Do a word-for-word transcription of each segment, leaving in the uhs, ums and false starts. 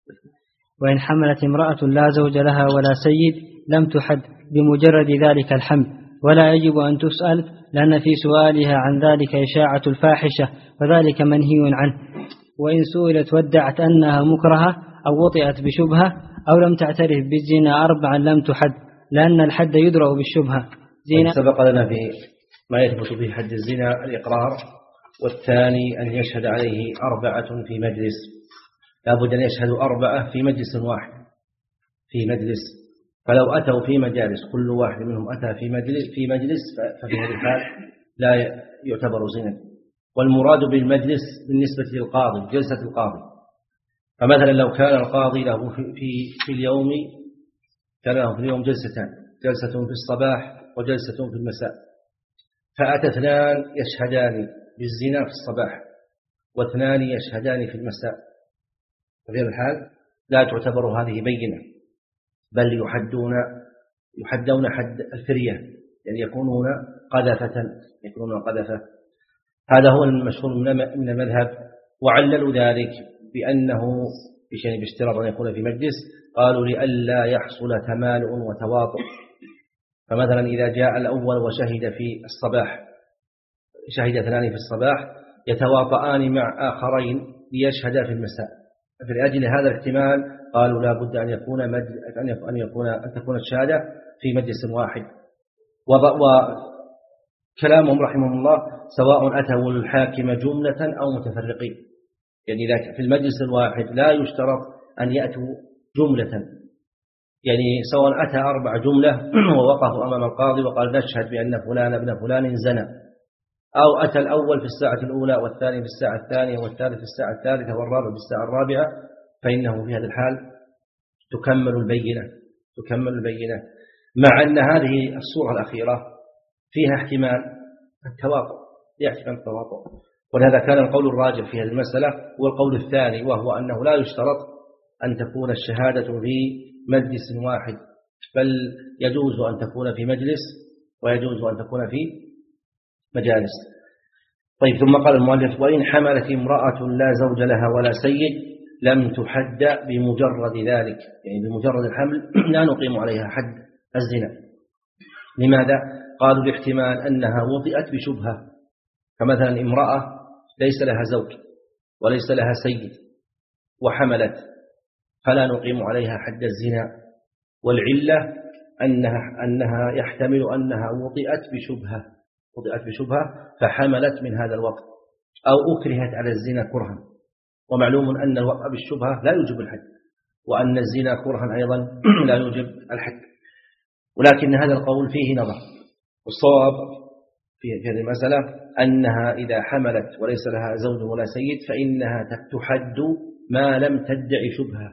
وإن حملت امرأة لا زوج لها ولا سيد لم تحد بمجرد ذلك الحمل، ولا يجب أن تسأل، لأن في سؤالها عن ذلك إشاعة الفاحشة وذلك منهي عنه. وإن سئلت وادعت أنها مكرهة أو وطئت بشبهة أو لم تعترف بالزنا أربعا لم تحد، لأن الحد يدرأ بالشبهة. زنا سبق لنا في ما يثبت به حد الزنا الإقرار، والثاني أن يشهد عليه أربعة في مجلس، لابد أن يشهدوا أربعة في مجلس واحد في مجلس. فلو أتوا في مجالس كل واحد منهم أتى في مجلس في مجلس ففي هذه الحال لا يعتبر زنا. والمراد بالمجلس بالنسبة للقاضي جلسة القاضي. فمثلا لو كان القاضي له في في, في اليوم كان له في اليوم جلستان، جلسة في الصباح وجلسة في المساء، فأتى اثنان يشهدان بالزنا في الصباح واثنان يشهدان في المساء، ففي هذه الحال لا تعتبر هذه بينة، بل يحدون يحدون حد الفرية، يعني يكونون قذفة يكونون قذفة. هذا هو المشهور من المذهب. وعللوا ذلك بأنه بشأن باشتراط أن يكون في مجلس، قالوا لئلا يحصل تمالؤ وتواطؤ. فمثلا إذا جاء الأول وشهد في الصباح، شهد اثنان في الصباح يتواطئان مع آخرين ليشهدا في المساء، فلأجل هذا الاحتمال قالوا لا بد أن يكون أن يكون أن تكون الشهادة في مجلس واحد. وكلامهم رحمهم الله سواء أتوا الحاكم جملة أو متفرقين، يعني إذا في المجلس الواحد لا يشترط أن يأتوا جملة، يعني سواء أتى أربع جملة ووقفوا أمام القاضي وقال نشهد بأن فلان ابن فلان زنى، أو أتى الأول في الساعة الأولى والثاني في الساعة الثانية والثالث في الساعة الثالثة والرابع في الساعة الرابعة، فإنه في هذا الحال تكمل البينة تكمل البينة مع أن هذه الصورة الأخيرة فيها احتمال التواطؤ فيها احتمال التواطؤ ولهذا كان القول الراجح في هذه المسألة هو القول الثاني، وهو أنه لا يشترط أن تكون الشهادة في مجلس واحد، بل يجوز أن تكون في مجلس ويجوز أن تكون في مجالس. طيب، ثم قال المؤلف وإن حملت امرأة لا زوج لها ولا سيد لم تحد بمجرد ذلك، يعني بمجرد الحمل لا نقيم عليها حد الزنا. لماذا؟ قالوا لاحتمال أنها وطئت بشبهة، فمثلا امرأة ليس لها زوج وليس لها سيد وحملت، فلا نقيم عليها حد الزنا، والعلة أنها, أنها يحتمل أنها وطئت بشبهة وطئت بشبهة فحملت من هذا الوقت، أو أكرهت على الزنا كرها. ومعلوم أن الوقع بالشبهة لا يوجب الحد، وأن الزنا كرها أيضا لا يوجب الحد، ولكن هذا القول فيه نظر. والصواب في هذه المسألة أنها إذا حملت وليس لها زوج ولا سيد فإنها تحد ما لم تدعي شبهة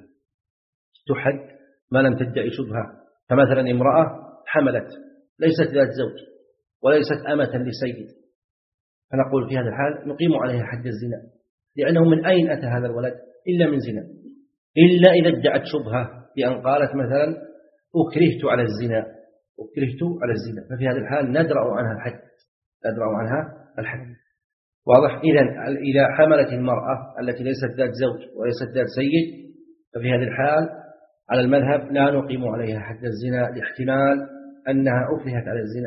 تحد ما لم تدعي شبهة. فمثلا امرأة حملت ليست ذات زوج وليست أمة لسيد، فنقول في هذا الحال نقيم عليها حد الزنا، لأنه من أين أتى هذا الولد إلا من زنا، إلا إذا ادعت شبهة بأن قالت مثلا أكرهت على الزنا أكرهت على الزنا ففي هذا الحال ندرأ عنها الحد ندرأ عنها الحد واضح؟ إذن إذا حملت المرأة التي ليست ذات زوج وليست ذات سيد ففي هذه الحال على المذهب لا نقيم عليها حد الزنا، لاحتمال أنها أكرهت على الزنا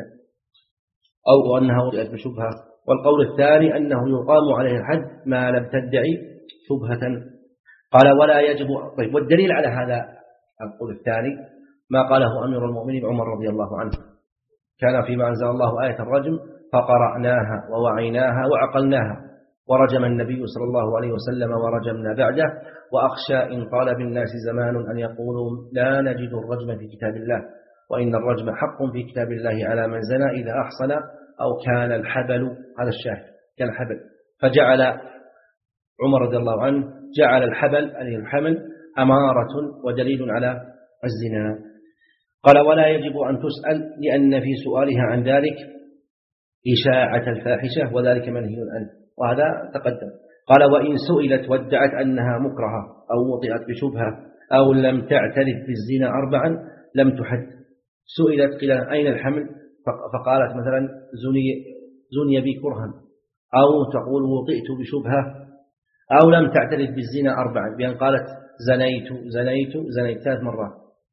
أو أنها وطئت بشبهة. والقول الثاني أنه يقام عليه الحد ما لم تدعي شبهة. قال ولا يجب. طيب، والدليل على هذا القول الثاني ما قاله أمير المؤمنين عمر رضي الله عنه، كان فيما أنزل الله آية الرجم فقرأناها ووعيناها وعقلناها ورجم النبي صلى الله عليه وسلم ورجمنا بعده، وأخشى إن طال بالناس زمان أن يقولوا لا نجد الرجم في كتاب الله، وإن الرجم حق في كتاب الله على من زنى إذا أحصن أو كان الحبل. هذا الشاهد كان الحبل، فجعل عمر رضي الله عنه جعل الحبل أي الحمل أمارة ودليل على الزنا. قال ولا يجب أن تسأل لأن في سؤالها عن ذلك إشاعة الفاحشة وذلك منهي عنه، وهذا تقدم. قال وإن سئلت وادعت أنها مكرهة أو وطئت بشبهة أو لم تعترف بالزنا أربعا لم تحد. سئلت قيل أين الحمل فقالت مثلا زني, زني بي كرها، أو تقول وطئت بشبهة، أو لم تعترف بالزنا أربعا بأن قالت زنيت زنيت زنيت ثلاث مرات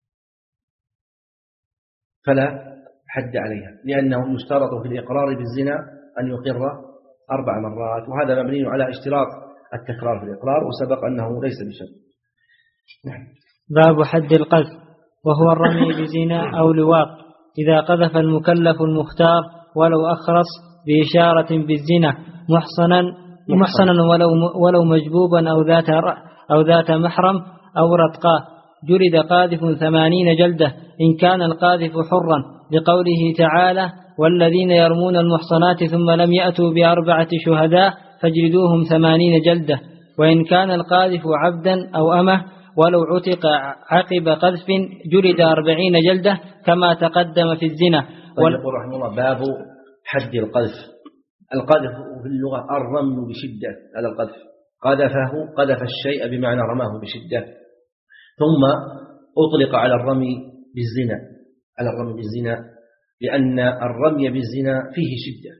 فلا حد عليها، لأنه يشترط في الإقرار بالزنا أن يقر أربع مرات، وهذا مبني على اشتراط التكرار في الإقرار، وسبق أنه ليس بشرط. نعم. باب حد القذف، وهو الرمي بزنا أو لواط إذا قذف المكلف المختار ولو أخرس بإشارة بالزنا محصنا محصنا ولو ولو مجبوبا أو ذات أو ذات محرم أو رتقاه، جلد قاذف ثمانين جلدة إن كان القاذف حرا، لقوله تعالى: والذين يرمون المحصنات ثم لم يأتوا بأربعة شهداء فاجلدوهم ثمانين جلدة. وإن كان القاذف عبدا أو أمه ولو عتق عقب قذف جلد أربعين جلدة كما تقدم في الزنا. طيب يقول رحمه الله: باب حد القذف. القذف في اللغة الرمي بشدة، هذا القذف قذفه قذف الشيء بمعنى رماه بشدة، ثم أطلق على الرمي بالزنا على الرمي بالزنا لأن الرمي بالزنا فيه شدة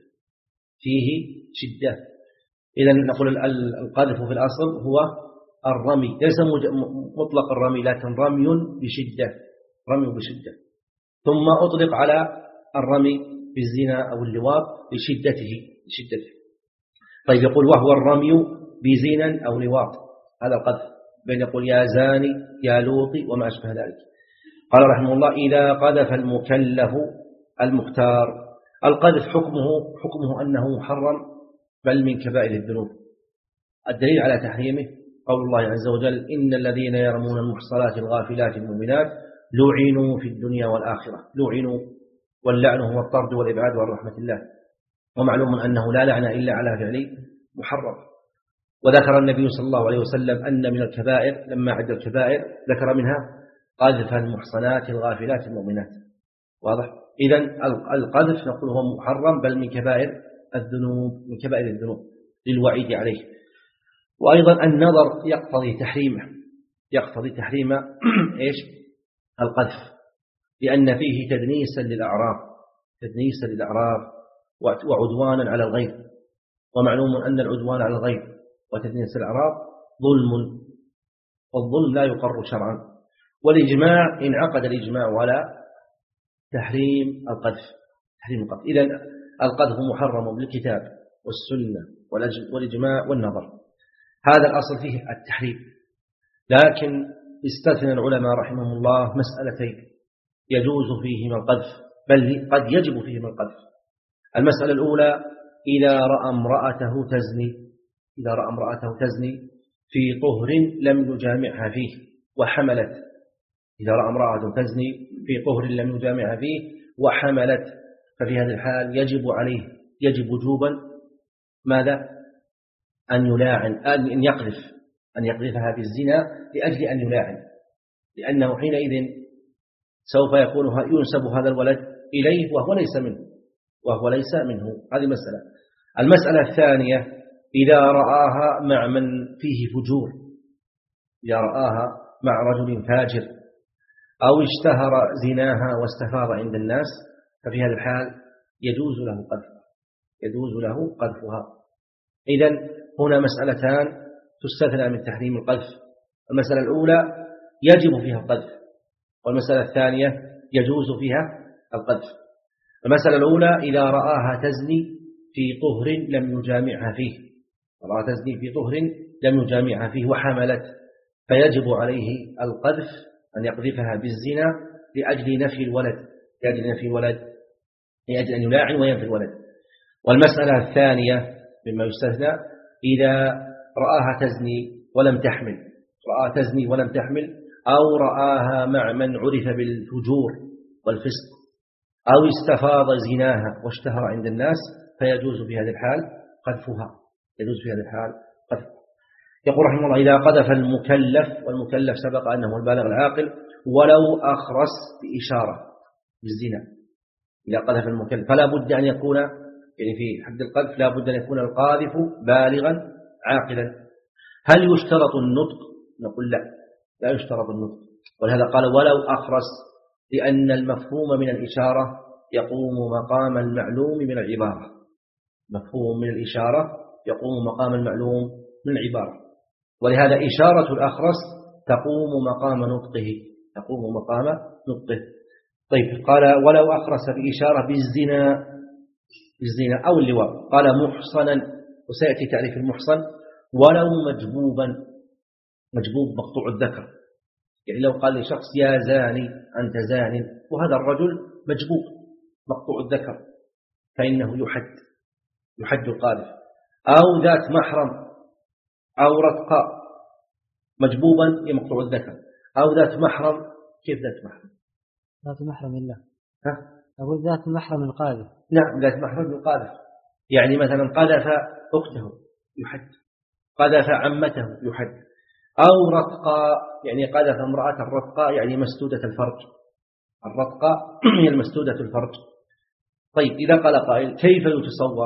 فيه شدة إذن نقول القذف في الأصل هو الرمي، ليس مطلق الرمي لكن رمي بشدة رمي بشدة ثم أطلق على الرمي بالزنا أو اللواط لشدته لشدته طيب يقول: وهو الرمي بزنا أو لواط، هذا القذف، بين يقول يا زاني يا لوطي وما أشبه ذلك. قال رحمه الله: إذا قذف المكلف المختار. القذف حكمه حكمه أنه محرم بل من كبائر الذنوب. الدليل على تحريمه قول الله عز وجل: إن الذين يرمون المحصنات الغافلات المؤمنات لعنوا في الدنيا والآخرة. لعنوا، واللعن هو الطرد والإبعاد عن رحمة الله، ومعلوم أنه لا لعن إلا على فعل محرم. وذكر النبي صلى الله عليه وسلم أن من الكبائر، لما عد الكبائر ذكر منها قذف المحصنات الغافلات المؤمنات. واضح؟ إذن القذف نقول هو محرم بل من كبائر الذنوب من كبائر الذنوب للوعيد عليه. وأيضا النظر يقتضي تحريمه يقتضي تحريم إيش؟ القذف، لأن فيه تدنيسا للأعراض تدنيسا للأعراض وعدوانا على الغير، ومعلوم أن العدوان على الغير وتدنيس الأعراض ظلم، والظلم لا يقر شرعا. والإجماع انعقد الإجماع على تحريم القذف تحريم القذف إذن القذف محرم بالكتاب والسنة والإجماع والنظر، هذا الأصل فيه التحريم. لكن استثنى العلماء رحمهم الله مسألتين يجوز فيهما القذف، بل قد يجب فيهما القذف. المسألة الأولى: إذا رأى امرأته تزني إذا رأى امرأته تزني في طهر لم يجامعها فيه وحملت إذا رأى امرأته تزني في طهر لم يجامعها فيه وحملت، ففي هذا الحال يجب عليه يجب وجوبا ماذا؟ أن يلاعن أن يقذف أن يقذفها بالزنا لأجل أن يلاعن، لأنه حينئذ سوف يكون ينسب هذا الولد إليه وهو ليس منه وهو ليس منه هذه مسألة. المسألة الثانية: إذا رآها مع من فيه فجور إذا رآها مع رجل فاجر أو اشتهر زناها واستفاض عند الناس، ففي هذا الحال يجوز له قذفها يجوز له قذفها إذن هنا مسألتان تستثنى من تحريم القذف. المسألة الأولى يجب فيها القذف، والمسألة الثانية يجوز فيها القذف. المسألة الأولى: إذا رآها تزني في طهر لم يجامعها فيه رأى تزني في طهر لم يجامعها فيه وحملت، فيجب عليه القذف أن يقذفها بالزنا لأجل نفي الولد لأجل نفي الولد لأجل أن يلاعن وينفي الولد. والمسألة الثانية مما يستثنى: إذا رآها تزني ولم تحمل رآها تزني ولم تحمل أو رآها مع من عرف بالفجور والفسق أو استفاض زناها واشتهر عند الناس، فيجوز في هذه الحال قذفها يجوز في هذه الحال قذفها. يقول رحمه الله: إذا قذف المكلف، والمكلف سبق أنه البالغ العاقل، ولو أخرس بإشارة بالزنا. إذا قذف المكلف فلا بد أن يكون يعني في حد القذف لا بد أن يكون القاذف بالغا عاقلا. هل يشترط النطق؟ نقول لا لا يشترط النطق، ولهذا قال ولو أخرس، لأن المفهوم من الإشارة يقوم مقام المعلوم من العبارة مفهوم من الإشارة يقوم مقام المعلوم من العبارة. ولهذا إشارة الأخرس تقوم مقام نطقه تقوم مقام نطقه. طيب قال ولو أخرس بإشارة بالزنا بالزنا أو اللواء. قال محصنا، وسيأتي تعريف المحصن. ولو مجبوبا، مجبوب مقطوع الذكر، يعني لو قال لشخص يا زاني أنت زان وهذا الرجل مجبوب مقطوع الذكر فإنه يحد يحد القاذف. أو ذات محرم أو رتقاء، مجبوبا يمقطوع الذكر، أو ذات محرم. كيف ذات محرم؟ ذات محرم الله. ها؟ أقول ذات محرم القاذف. نعم ذات محرم القاذف، يعني مثلا قذف أخته يحد، قذف عمته يحد. أو رتقاء، يعني قذف امرأة الرتقاء يعني مسدودة الفرج، الرتقاء هي المسدودة الفرج. طيب إذا قال قائل كيف يتصور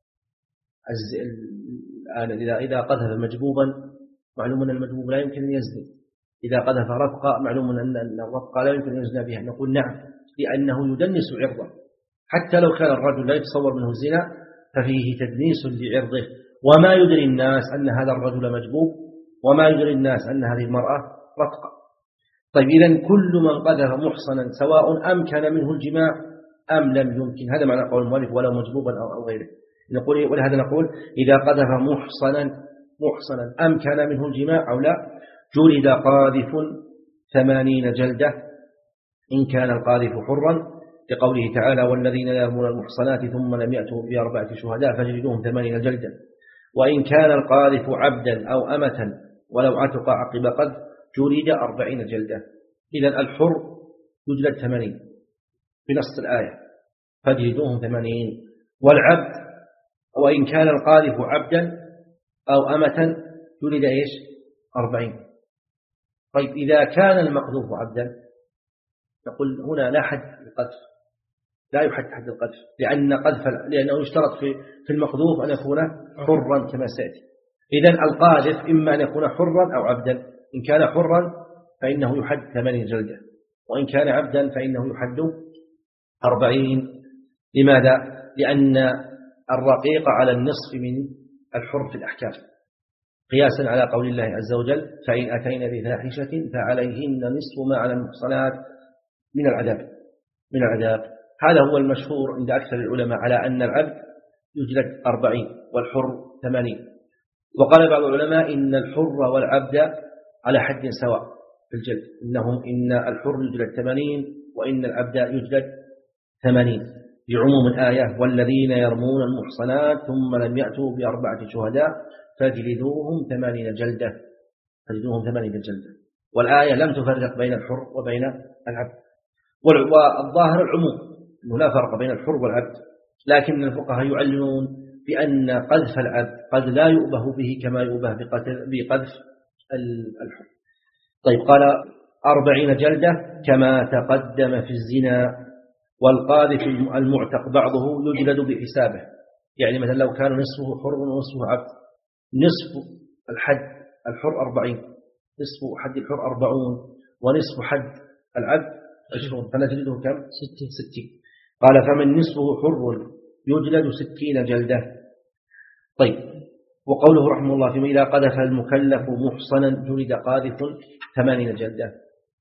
الآن إذا إذا قذف مجبوبا معلوم أن المجبوب لا يمكن أن يزني، إذا قذف رتقاء معلوم أن الرتقاء لا يمكن أن يزنى بها. نقول نعم، لأنه يدنس عرضه، حتى لو كان الرجل لا يتصور منه الزنا ففيه تدنيس لعرضه. وما يدري الناس أن هذا الرجل مجبوب، وما يدري الناس أن هذه المرأة رتقة. طيب إذن كل من قذف محصنا سواء أمكن منه الجماع أم لم يمكن، هذا معنى قول المؤلف ولو مجبوبا أو غيره. نقول ولهذا نقول إذا قذف محصنا محصنا أمكن منه الجماع أو لا جلد قاذف ثمانين جلدة إن كان القاذف حرا، لقوله تعالى والذين يرمون المحصنات ثم لم يأتوا بأربعة شهداء فجلدوهم ثمانين جلدة. وإن كان القاذف عبدا أو أمة ولو عتق عقب قذف جلد أربعين جلدة. إذن الحر يجلد ثمانين بنص الآية فجلدوهم ثمانين، والعبد وإن كان القاذف عبدا أو أمة جلد إيش أربعين. طيب إذا كان المقذوف عبدا نقول هنا لا حد القذف، لا يحد حد القذف، لأن قذف لأنه يشترط في في المقذوف أن يكون حرا كما سيأتي. إذن القاذف إما أن يكون حرا أو عبدا، إن كان حرا فإنه يحد ثمانين جلدة، وإن كان عبدا فإنه يحد أربعين. لماذا؟ لأن الرقيق على النصف من الحر في الأحكام، قياسا على قول الله عز وجل فإن أتينا بفاحشة فعليهن نصف ما على المحصنات من العذاب من العذاب. هذا هو المشهور عند أكثر العلماء على أن العبد يجلد أربعين والحر ثمانين. وقال بعض العلماء إن الحر والعبد على حد سواء في الجلد، إنهم إن الحر يجلد ثمانين وإن العبد يجلد ثمانين، لعموم الآية والذين يرمون المحصنات ثم لم يأتوا بأربعة شهداء فجلدوهم ثمانين جلدة فجلدوهم ثمانين جلدة. والآية لم تفرق بين الحر وبين العبد، والظاهر العموم أنه لا فرق بين الحر والعبد، لكن الفقهاء يعلنون بأن قذف العبد قد لا يؤبه به كما يؤبه بقذف الحر. طيب قال أربعين جلدة كما تقدم في الزنا. والقاذف المعتق بعضه يجلد بحسابه، يعني مثلا لو كان نصفه حر ونصفه عبد، نصف الحد الحر أربعين، نصف حد الحر أربعون، ونصف حد العبد عشرون، فنجلده كم؟ ستين. قال فمن نصفه حر يجلد ستين جلدة. طيب وقوله رحمه الله فيما إذا قذف المكلف محصنا جلد قاذف ثمانين جلدة،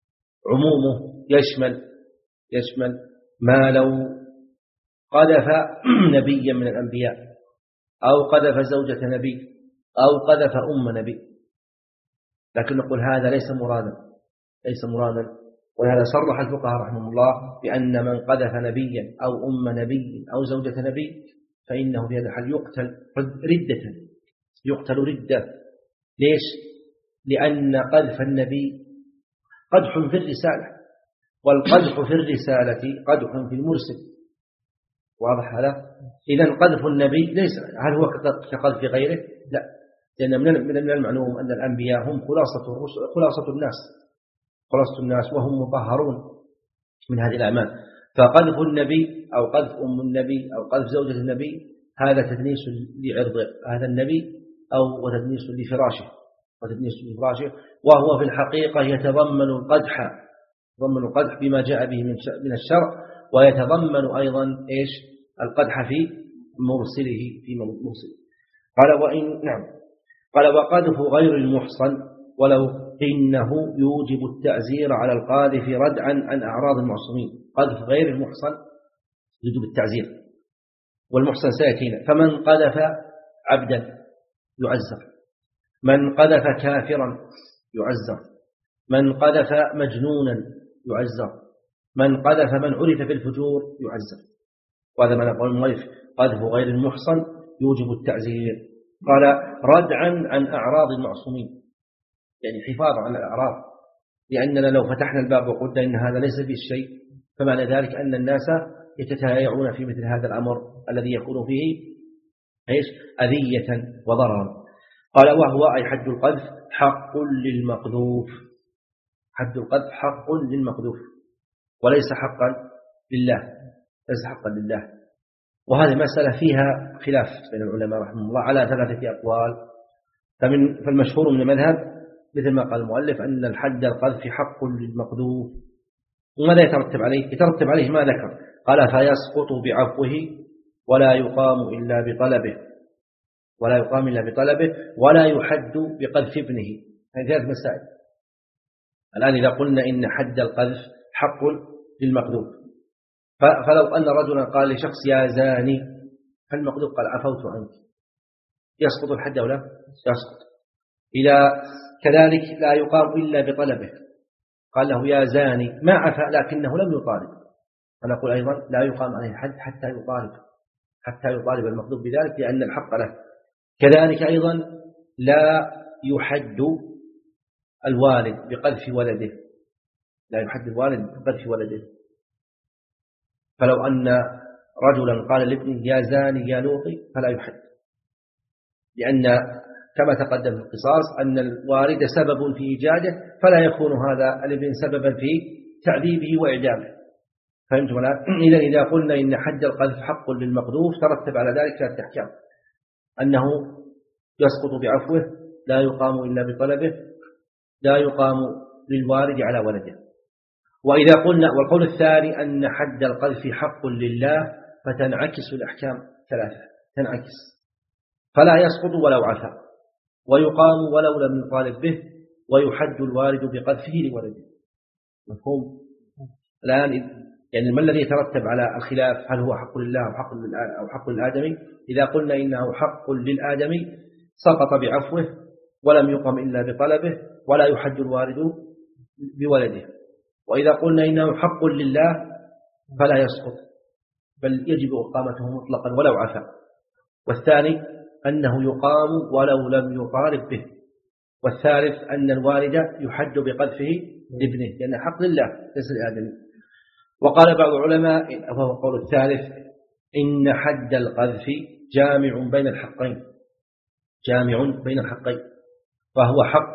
عمومه يشمل يشمل ما لو قذف نبيا من الأنبياء أو قذف زوجة نبي أو قذف أم نبي، لكن نقول هذا ليس مرادا ليس مرادا ولهذا صرح الفقهاء رحمه الله بأن من قذف نبيا أو أم نبي أو زوجة نبي فإنه في هذا الحال يقتل ردة يقتل ردة. ليش؟ لأن قذف النبي قدح في الرسالة، والقدح في الرسالة قدح في المرسل، واضح هذا؟ إذن قذف النبي ليس هل هو كقذف غيره؟ لا، لأن من المعلوم أن الأنبياء هم خلاصة خلاصة الناس خلاصة الناس وهم مطهرون من هذه الأعمال، فقذف النبي أو قذف أم النبي أو قذف زوجة النبي هذا تدنيس لعرض هذا النبي أو وتدنيس لفراشه وتدنيس لفراشه وهو في الحقيقة يتضمن القدح يتضمن القدح بما جاء به من الشرع، ويتضمن أيضا إيش القدح في مرسله في مرسله. قال وإن نعم قال وقذف غير المحصن ولو إنه يوجب التعزير على القاذف ردعا عن أعراض المعصومين. قذف غير المحصن يوجب التعزير، والمحصن سيأتينا. فمن قذف عبدا يعزر، من قذف كافرا يعزر، من قذف مجنونا يعزر، من قذف من عرف بالفجور يعزر. وهذا ما نقول المؤلف قذف غير المحصن يوجب التعزير. قال ردعا عن أعراض المعصومين، يعني حفاظا على الأعراض، لأننا لو فتحنا الباب وقلنا إن هذا ليس فيه شيء فمعنى ذلك أن الناس يتتايعون في مثل هذا الأمر الذي يكون فيه إيش؟ أذية وضررا. قال وهو أي حد القذف حق للمقذوف، حد القذف حق للمقذوف وليس حقا لله، ليس حقا لله. وهذه مسألة فيها خلاف بين العلماء رحمه الله على ثلاثة أقوال. فمن فالمشهور من المذهب مثل ما قال المؤلف أن الحد القذف حق للمقذوف. وماذا يترتب عليه؟ يترتب عليه ما ذكر، قال فيسقط بعفوه ولا يقام إلا بطلبه، ولا يقام إلا بطلبه، ولا يحد بقذف ابنه. هذه ثلاث مسائل. الآن إذا قلنا إن حد القذف حق للمقذوف، فلو أن رجلا قال لشخص يا زاني، فالمقذوف قال عفوت عنك، يسقط الحد أو لا؟ يسقط. إذا كذلك لا يقام إلا بطلبه، قال له يا زاني ما عفى لكنه لم يطالب، فنقول أيضا لا يقام عليه حد حتى يطالب، حتى يطالب المقذوف بذلك لأن الحق له. كذلك أيضا لا يحد الوالد بقذف ولده، لا يحد الوالد بقذف ولده. فلو أن رجلا قال لابنه يا زاني يا لوطي فلا يحد، لأن كما تقدم في القصاص أن الوالد سبب في إيجاده، فلا يكون هذا الابن سببا في تعذيبه وإعدامه. فهمتم ولا؟ إذا إذا قلنا إن حد القذف حق للمقذوف ترتب على ذلك ثلاثة أحكام: أنه يسقط بعفوه، لا يقام إلا بطلبه، لا يقام للوالد على ولده. وإذا قلنا والقول الثاني أن حد القذف حق لله، فتنعكس الأحكام ثلاثة، تنعكس، فلا يسقط ولو عفا، ويقام ولو لم يطالب به، ويحد الوالد بقذفه لولده. مفهوم؟ الآن يعني ما الذي يترتب على الخلاف؟ هل هو حق لله أو حق أو حق للآدمي؟ إذا قلنا إنه حق للآدمي سقط بعفوه ولم يقم إلا بطلبه، ولا يحد الوالد بولده. وإذا قلنا إنه حق لله فلا يسقط، بل يجب إقامته مطلقا ولو عفا. والثاني أنه يقام ولو لم يطالب به. والثالث أن الوالد يحد بقذفه لابنه لأنه حق لله ليس لآدمي. وقال بعض العلماء وهو القول الثالث إن حد القذف جامع بين الحقين، جامع بين الحقين، فهو حق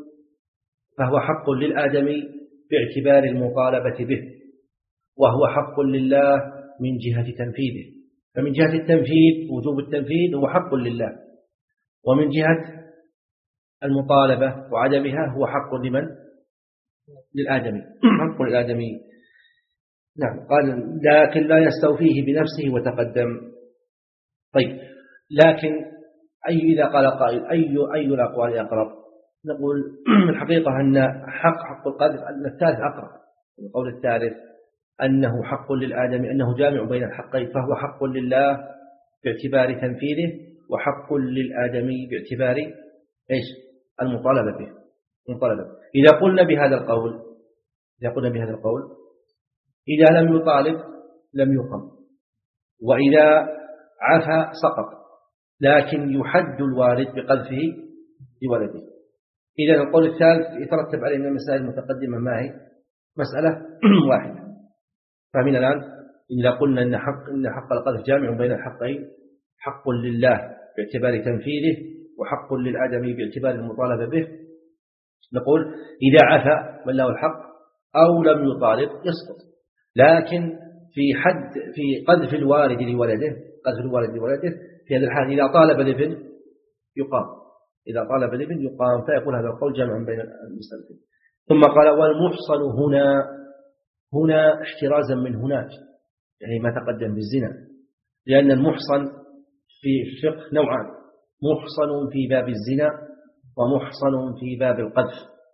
فهو حق للآدمي باعتبار المطالبة به، وهو حق لله من جهة تنفيذه. فمن جهة التنفيذ وجوب التنفيذ هو حق لله، ومن جهة المطالبة وعدمها هو حق لمن؟ للآدمي، حق للآدمي. نعم. قال لكن لا يستوفيه بنفسه وتقدم. طيب، لكن أي إذا قال قائل أي أي الأقوال أقرب؟ نقول الحقيقة أن حق حق القذف أن الثالث أقرب. القول الثالث أنه حق للآدمي، أنه جامع بين الحقين، فهو حق لله باعتبار تنفيذه، وحق للآدمي باعتبار إيش؟ المطالبة به. المطالبة. إذا قلنا بهذا القول إذا قلنا بهذا القول إذا لم يطالب لم يقم، وإذا عفا سقط، لكن يحد الوالد بقذفه لولده. إذا القول الثالث يترتب عليه من المسائل المتقدمة ما هي؟ مسألة واحدة. فمن الآن إذا قلنا إن حق إن حق القذف جامع بين الحقين، حق لله باعتبار تنفيذه، وحق للآدمي باعتبار المطالبة به، نقول إذا عفا من له الحق أو لم يطالب يسقط. لكن في حد في قذف الوالد لولده، قذف الوالد لولده في هذا الحال إذا طالب الابن يقام، إذا طالب الابن يقام. فيقول هذا القول جمع بين المسألتين. ثم قال والمحصن هنا هنا احترازا من هناك، يعني ما تقدم بالزنا، لأن المحصن في الفقه نوعان: محصن في باب الزنا ومحصن في باب القذف.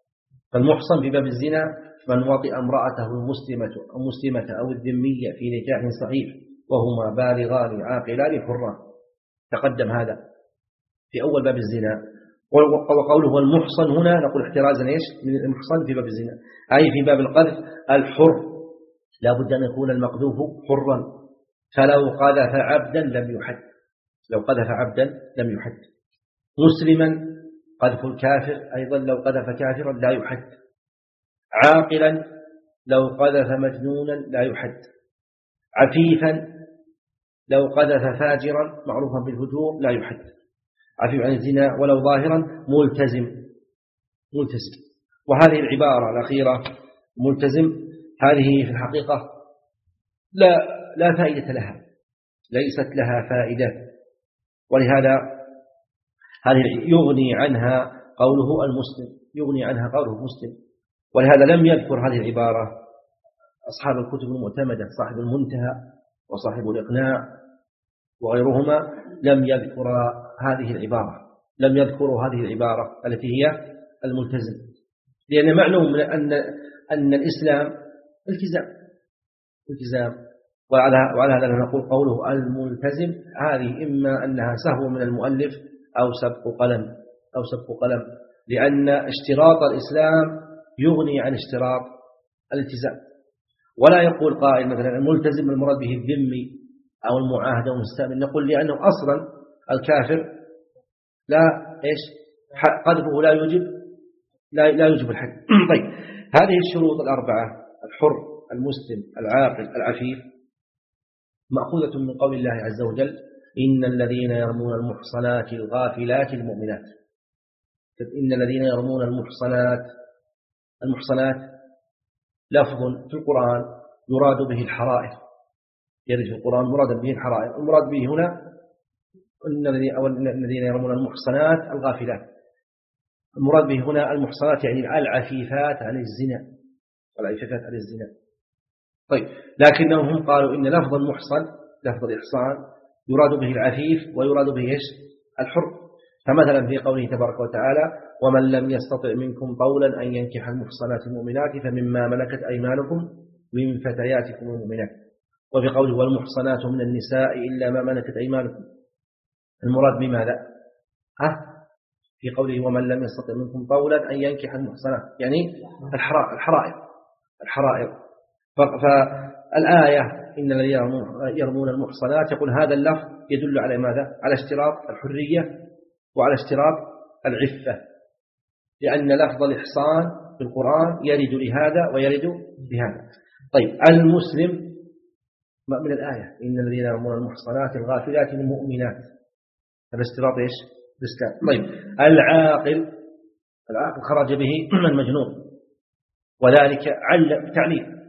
فالمحصن في باب الزنا من وطئ امرأته المسلمة أو مسلمة أو الذمية في نكاح صحيح وهما بالغان عاقلان حران. تقدم هذا في أول باب الزنا. وقوله والمحصن هنا نقول احترازا ايش من المحصن في باب الزنا، أي في باب القذف الحر لا بد أن يكون المقذوف حرا، فلو قذف عبدا لم يحد، لو قذف عبدا لم يحد. مسلما قذف الكافر أيضا لو قذف كافرا لا يحد. عاقلا لو قذف مجنونا لا يحد. عفيفا لو قذف فاجرا معروفا بالفجور لا يحد. عفيف عن الزنا ولو ظاهرا ملتزم ملتزم. وهذه العبارة الأخيرة ملتزم هذه في الحقيقة لا لا فائدة لها، ليست لها فائدة، ولهذا هذه يغني عنها قوله المسلم، يغني عنها قوله مسلم. ولهذا لم يذكر هذه العبارة أصحاب الكتب المعتمدة صاحب المنتهى وصاحب الإقناع وغيرهما لم يذكر هذه العبارة، لم يذكروا هذه العبارة التي هي الملتزم، لأن معلوم أن أن الإسلام التزام التزام. وعلى هذا نقول قوله الملتزم هذه إما أنها سهو من المؤلف أو سبق قلم أو سبق قلم، لأن اشتراط الإسلام يغني عن اشتراط الالتزام. ولا يقول قائل مثلا الملتزم المراد به الذمي أو المعاهد أو المستأمن، نقول لأنه أصلا الكافر لا إيش قذفه لا يوجب لا لا يوجب الحد. طيب هذه الشروط الأربعة الحر المسلم العاقل العفيف مأخوذة من قول الله عز وجل إن الذين يرمون المحصنات الغافلات المؤمنات. إن الذين يرمون المحصنات، المحصنات لفظ في القرآن يراد به الحرائر، يرد في القرآن مراد به الحرائر. المراد به هنا إن الذين يرمون المحصنات الغافلات، المراد به هنا المحصنات يعني العفيفات عن الزنا، العفيفات عن الزنا. طيب لكنهم هم قالوا إن لفظ المحصن لفظ الإحصان يراد به العفيف ويراد به إيش الحر. فمثلا في قوله تبارك وتعالى ومن لم يستطع منكم طولا أن ينكح المحصنات المؤمنات فمما ملكت أيمانكم من فتياتكم المؤمنات. وفي قوله والمحصنات من النساء إلا ما ملكت أيمانكم، المراد بماذا؟ ها في قوله ومن لم يستطع منكم طولا أن ينكح المحصنات يعني الحرائر الحرائر. فالآية إن الذين يرمون المحصنات يقول هذا اللفظ يدل على ماذا؟ على اشتراط الحرية وعلى اشتراط العفة، لأن لفظ الإحصان في القرآن يرد لهذا ويرد لهذا. طيب المسلم من الآية إن الذين يرمون المحصنات الغافلات المؤمنات، هذا اشتراط إيش؟ الإسلام. طيب العاقل، العاقل خرج به المجنون، وذلك علم تعليل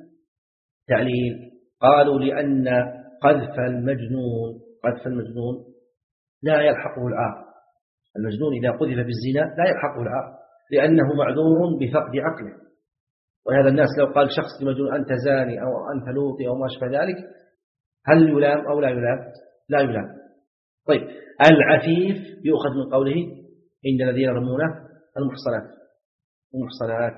تعليل قالوا لأن قذف المجنون قذف المجنون لا يلحقه العاقل. المجنون إذا قذف بالزنا لا يلحقه العاقل لأنه معذور بفقد عقله. وهذا الناس لو قال شخص لمجنون أنت زاني أو أنت لوطي أو ما أشبه ذلك هل يلام أو لا يلام؟ لا يلام. طيب العفيف يؤخذ من قوله إن الذين يرمون المحصنات المحصنات،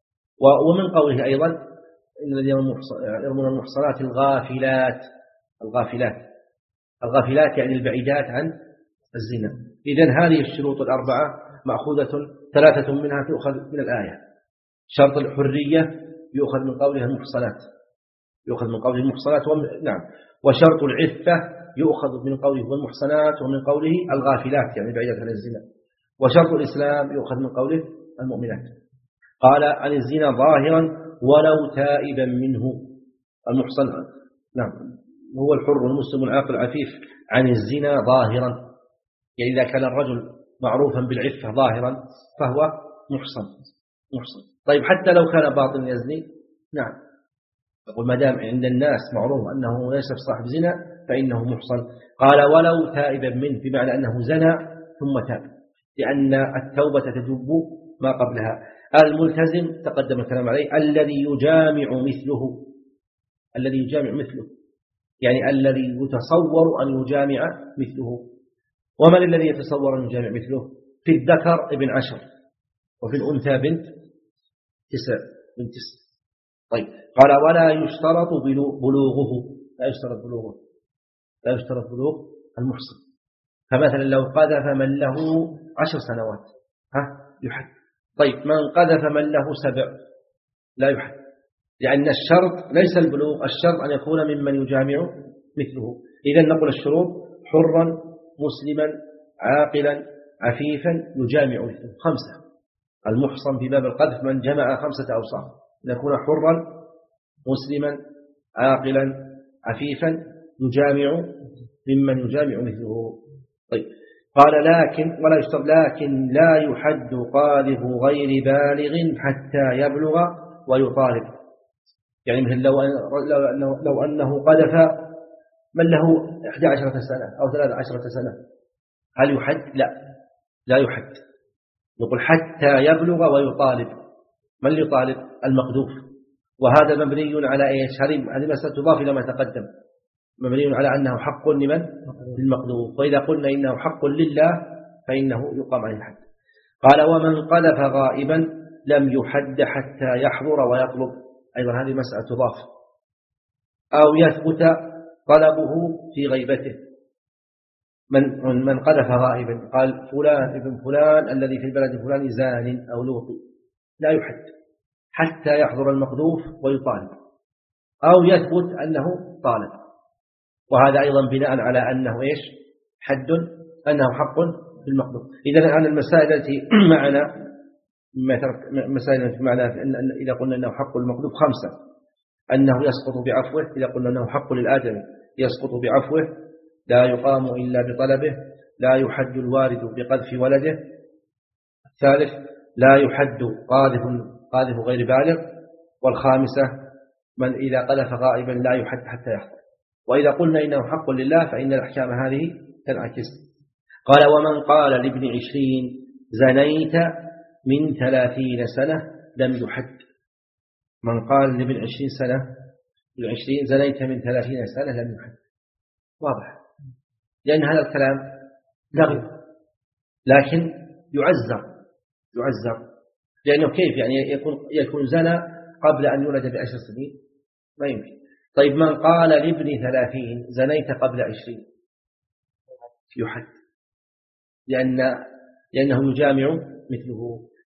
ومن قوله أيضا إن الذين يرمون المحصنات الغافلات الغافلات الغافلات يعني البعيدات عن الزنا. إذن هذه الشروط الأربعة مأخوذة ثلاثة منها تؤخذ من الآية. شرط الحرية يؤخذ من قولها المحصنات يؤخذ من قوله المحصنات ومن... نعم. وشرط العفة يؤخذ من قوله والمحصنات ومن قوله الغافلات يعني بعيدة عن الزنا. وشرط الإسلام يؤخذ من قوله المؤمنات. قال عن الزنا ظاهرا ولو تائبا منه. المحصن نعم هو الحر والمسلم العاقل العفيف عن الزنا ظاهرا، يعني إذا كان الرجل معروفا بالعفة ظاهرا فهو محصن محصن. طيب حتى لو كان باطن يزني نعم يقول ما دام عند الناس معروف أنه ليس بصاحب زنا فإنه محصن. قال ولو تائبا منه بمعنى أنه زنى ثم تاب، لأن التوبة تجب ما قبلها. الملتزم تقدم الكلام عليه الذي يجامع مثله الذي يجامع مثله يعني الذي يتصور أن يجامع مثله. ومن الذي يتصور أن يجامع مثله؟ في الذكر ابن عشر وفي الأنثى بنت تسع من تسع. طيب قال ولا يشترط بلوغه، لا يشترط بلوغه، لا يشترط بلوغ المحصن. فمثلا لو قذف من له عشر سنوات ها يحد. طيب من قذف من له سبع لا يحد، لأن الشرط ليس البلوغ، الشرط أن يكون ممن يجامع مثله. إذا نقول الشروط حرا مسلما عاقلا عفيفا يجامع مثله خمسة. المحصن في باب القذف من جمع خمسة أوصاف، أن يكون حرا مسلما عاقلا عفيفا يجامع ممن يجامع مثله. طيب قال لكن ولا يشترط لكن لا يحد قاذف غير بالغ حتى يبلغ ويطالب. يعني مثل لو, لو, لو أنه قذف من له إحدى عشرة سنة أو ثلاث عشرة سنة هل يحد؟ لا لا يحد. نقول حتى يبلغ ويطالب. من يطالب؟ المقذوف. وهذا مبني على إيش؟ هذه مسألة تضاف إلى ما تقدم، مبني على أنه حق لمن؟ للمقذوف. وإذا قلنا إنه حق لله فإنه يقام عليه الحد. قال ومن قذف غائبا لم يحد حتى يحضر ويطلب. أيضا هذه مسألة تضاف. أو يثبت طلبه في غيبته. من من قذف غائبا قال فلان ابن فلان الذي في البلد فلان زان أو لوطي لا يحد حتى يحضر المقذوف ويطالب، أو يثبت أنه طالب. وهذا أيضا بناء على أنه إيش؟ حد، أنه حق في المقذوف. إذا الآن المسائل التي معنا مسائل التي معنا إذا قلنا أنه حق المقذوف خمسة: أنه يسقط بعفوه، إذا قلنا أنه حق للآدم يسقط بعفوه، لا يقام إلا بطلبه، لا يحد الوارد بقذف ولده. الثالث لا يحد قاذف قاذف غير بالغ. والخامسة من إذا قذف غائبا لا يحد حتى يحضر. وإذا قلنا إنه حق لله فإن الأحكام هذه تنعكس. قال ومن قال لابن عشرين زنيت من ثلاثين سنة لم يحد. من قال لابن عشرين سنة ابن عشرين زنيت من ثلاثين سنة لم يحد. واضح، لأن هذا الكلام لغو، لكن يعزر يعزر لأنه كيف يعني يكون يكون زنا قبل أن يولد بعشر سنين؟ ما يمكن. طيب من قال لابن ثلاثين زنيت قبل عشرين يحد، لأن لأنه يجامع مثله.